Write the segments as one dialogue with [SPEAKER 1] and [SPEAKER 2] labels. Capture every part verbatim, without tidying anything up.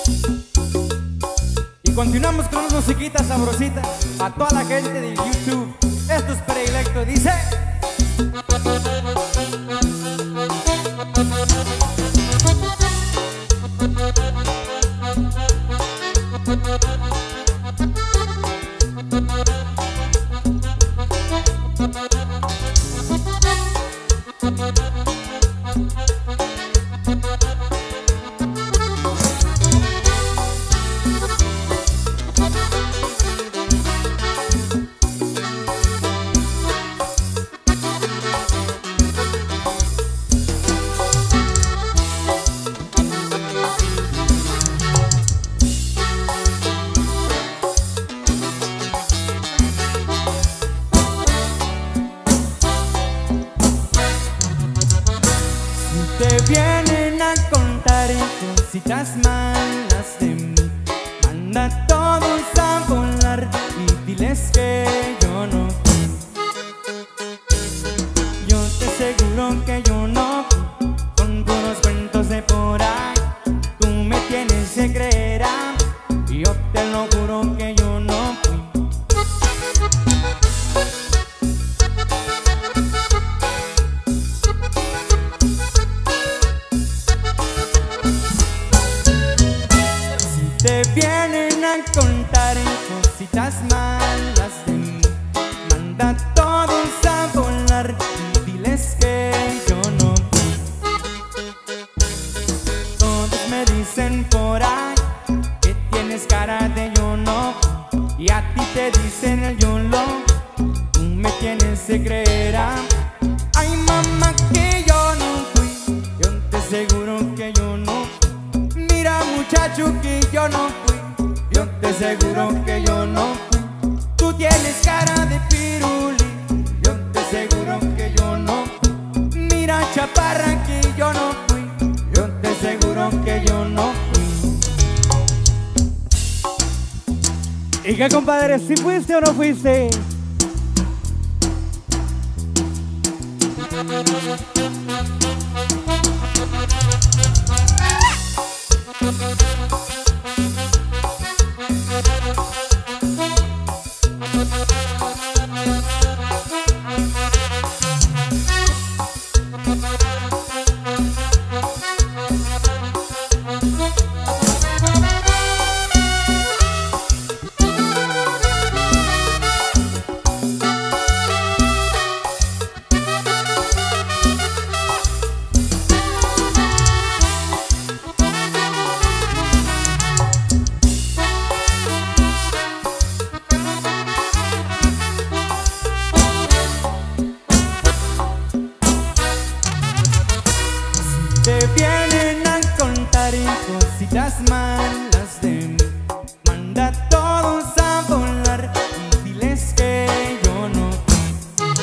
[SPEAKER 1] Y continuamos con unas musiquitas sabrositas a toda la gente de YouTube. Esto es predilecto, dice. Te vienen a contar cositas malas de mí, manda a todos a volar y diles que yo no fui. Yo te aseguro que yo no fui, con puros cuentos de por ahí. Tú me tienes que creer, y yo te lo juro que yo no fui. Te vienen a contar cositas malas de mí, manda a todos a volar y diles que yo no fui. Todos me dicen por ahí que tienes cara de yo no, y a ti te dicen el yo lo, tú me tienes que creer. Ay mamá que yo no fui, yo te aseguro que yo no fui. Mira muchacho que yo no fui, yo te aseguro que yo no fui. Tú tienes cara de piruli, yo te aseguro que yo no fui. Mira chaparra que yo no fui, yo te aseguro que yo no fui.
[SPEAKER 2] ¿Y qué, compadre? ¿Si fuiste o no fuiste?
[SPEAKER 1] Te vienen a contar cositas malas de mí, manda a todos a volar y diles que yo no fui.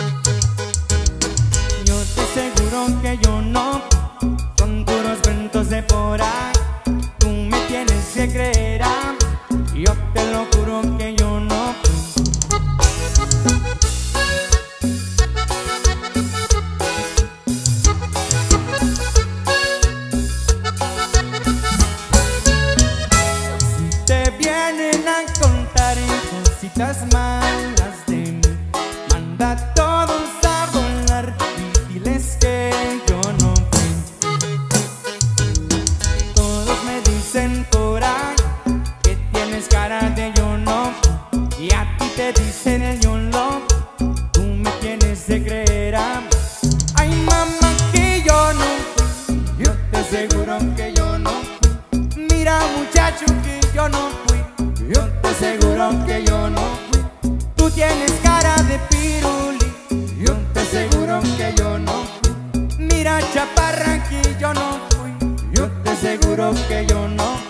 [SPEAKER 1] Yo te aseguro que yo no fui, son puros cuentos de por ahí. Tú me tienes que creer, y yo te lo juro que yo no fui. Vienen a contar cositas malas de mí, manda a todos a volar y diles que yo no fui. Todos me dicen por ahí que tienes cara de yo no, y a ti te dicen el yo no, tú me tienes que creer. Ay mamá que yo no fui, yo te aseguro que yo no fui. Mira muchacho que yo no fui, yo te aseguro que yo no fui. Tú tienes cara de piruli, yo te aseguro que yo no fui. Mira chaparra que yo no fui, yo te aseguro que yo no fui.